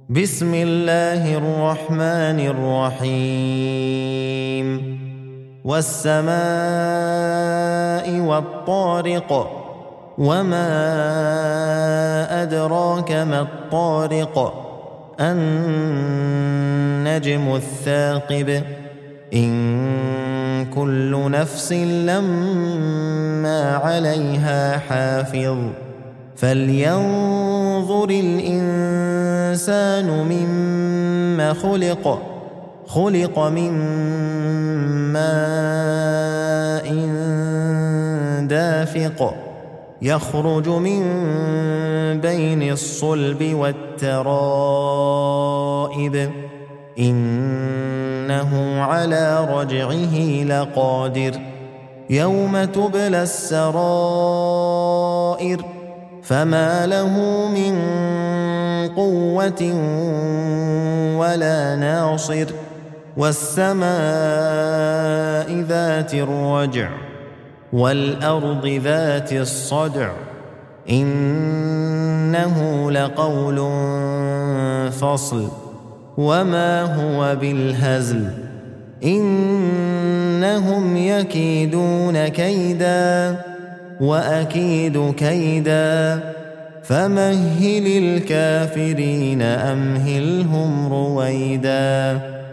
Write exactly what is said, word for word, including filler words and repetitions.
بسم الله الرحمن الرحيم والسماء والطارق وما أدراك ما الطارق النجم الثاقب إن كل نفس لما عليها حافظ فلينظر الإنسان مما خلق خلق من ماء دافق يخرج من بين الصلب والترائب إنه على رجعه لقادر يوم تبلى السرائر فما له من قوة ولا ناصر والسماء ذات الرجع والأرض ذات الصدع إنه لقول فصل وما هو بالهزل إنهم يكيدون كيدا وأكيد كيدا فمهل الكافرين أمهلهم رويدا.